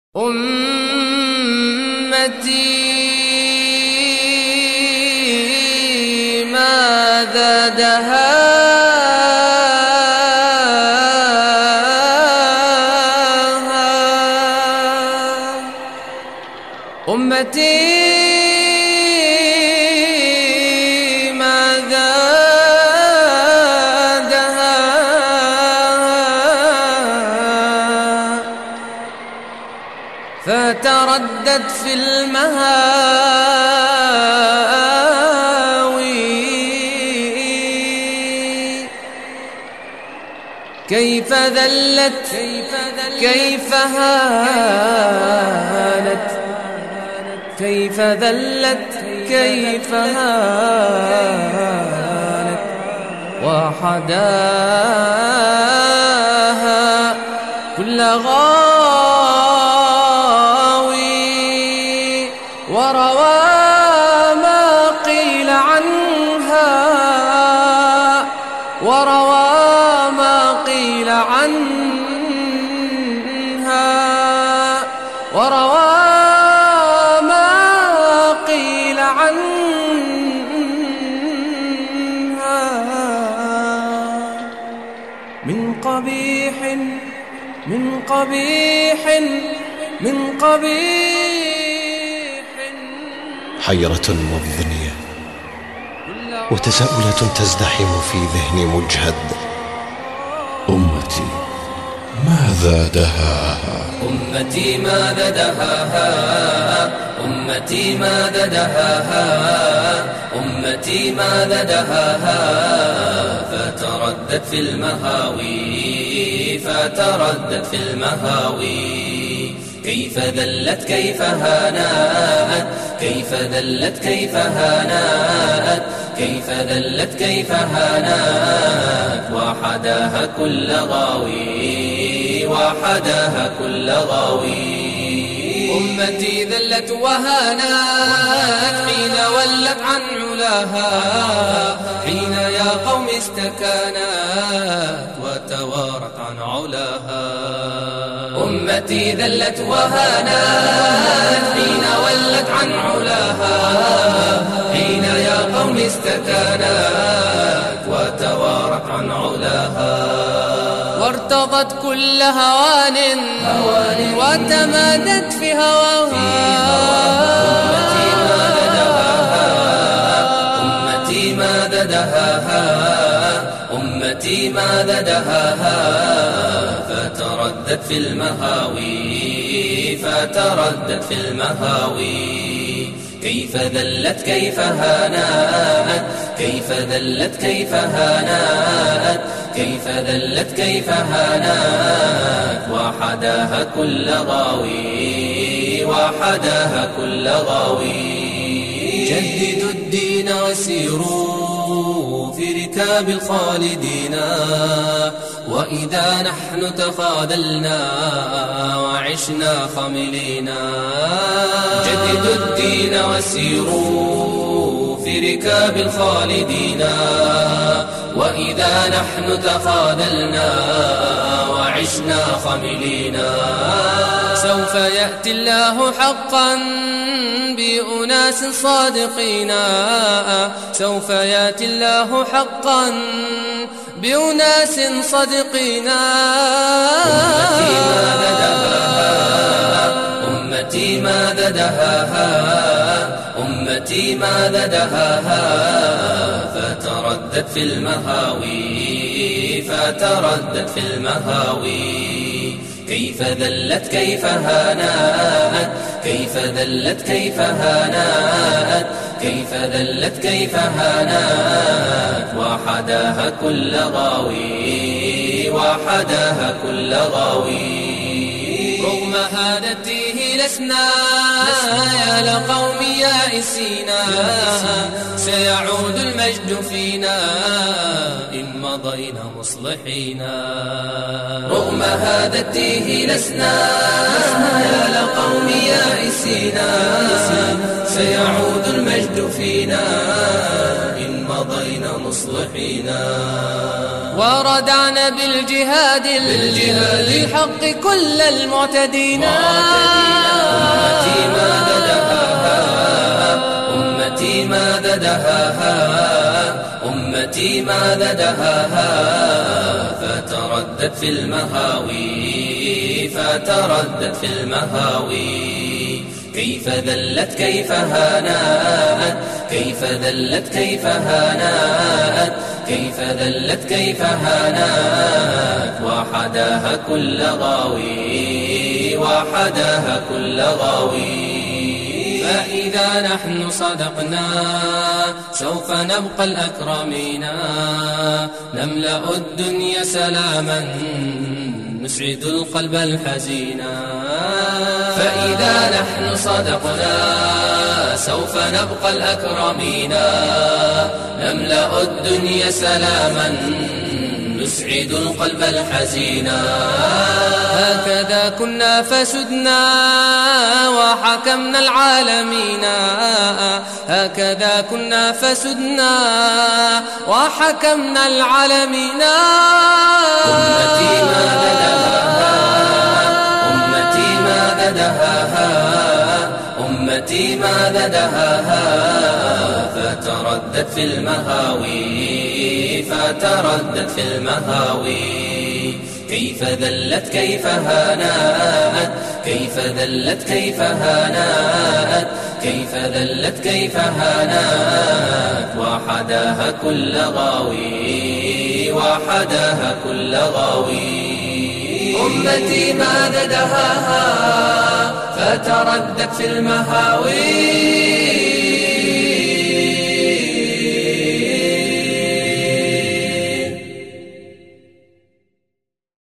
أمتي ماذا دهاها أمتي ماذا دهاها فتردد في المهاوي كيف ذلت كيف هانت كيف ذلت كيف هانت وحداها كل غاوي وروى ما قيل عنها وروى ما قيل عنها وروى ما قيل عنها من قبيح من قبيح من قبيح. حيرة مضنية وتساؤلات تزدحم في ذهني مجهد. أمتي ماذا دهاها أمتي ماذا دهاها أمتي ماذا دهاها أمتي ماذا دهاها فتردت في المهاوي فتردت في المهاوي كيف ذلت كيف هانأت كيف ذلت كيف هانأت كيف ذلت كيف هانأت وحداها كل غاوي وحداها كل غاوي. أمتي ذلت وهانات حين ولت عن علاها حين يا قوم استكانت وتوارت عن علاها. أمتي ذلت وهانات حين ولت عن علاها حين يا قوم استكانت وتوارت عن علاها وارتضت كل هوان وتمادت في هواها. أمتي ماذا دهاها أمتي ماذا دهاها فتردت في المهاوي فتردت في المهاوي كيف ذلت كيف هانأت كيف ذلت كيف هانأت كيف ذلت كيف هانأت وحداها كل غاوي وحداها كل غاوي. جددوا الدين وسيروا في ركاب الخالدين وإذا نحن تخاذلنا وعشنا خملينا. جددوا الدين وسيروا في ركاب الخالدين وإذا نحن تخاذلنا وعشنا خملينا. سوف يأتي الله حقا بأناس صادقين سوف يأتي الله حقا بأناس صادقين. أمتي ماذا دهاها أمتي ماذا دهاها فتردت في المهاوي فتردت في المهاوي كيف ذلت كيف هانأت كيف ذلت كيف هانأت كيف ذلت كيف هانأت وحداها كل غاوي وحداها كل غاوي. رغم هادته لسنا يا لقوم يائسينا سيعود المجد فينا إن مضينا مصلحينا. رغم هادته لسنا يا لقوم يائسينا سيعود المجد فينا إن مضينا مصلحينا. وردعنا بالجهاد للحق كل المعتدين. أمتي ماذا دهاها أمتي ماذا دهاها أمتي ماذا دهاها فتردت في المهاوي فتردت في المهاوي. كيف ذلت كيف هانأت كيف ذلت كيف هانأت كيف ذلت كيف هانأت وحداها كل غاوي وحداها كل غاوي. فإذا نحن صدقنا سوف نبقى الأكرمين نملأ الدنيا سلاما نسعد القلب الحزينا. فإذا نحن صدقنا سوف نبقى الأكرمين نملأ الدنيا سلاما نسعد القلب الحزينا. هكذا كنا فسدنا وحكمنا العالمين هكذا كنا فسدنا وحكمنا العالمين. أمتي ماذا دهاها أمتي ماذا دهاها أمتي ماذا دهاها فتردت في المهاوي فتردت في المهاوي. كيف ذلت كيف هانأت كيف ذلت كيف هانأت كيف ذلت كيف هانأت وحداها كل غاوي وحداها كل غاوي. أمتي ماذا دهاها فتردت في المهاوي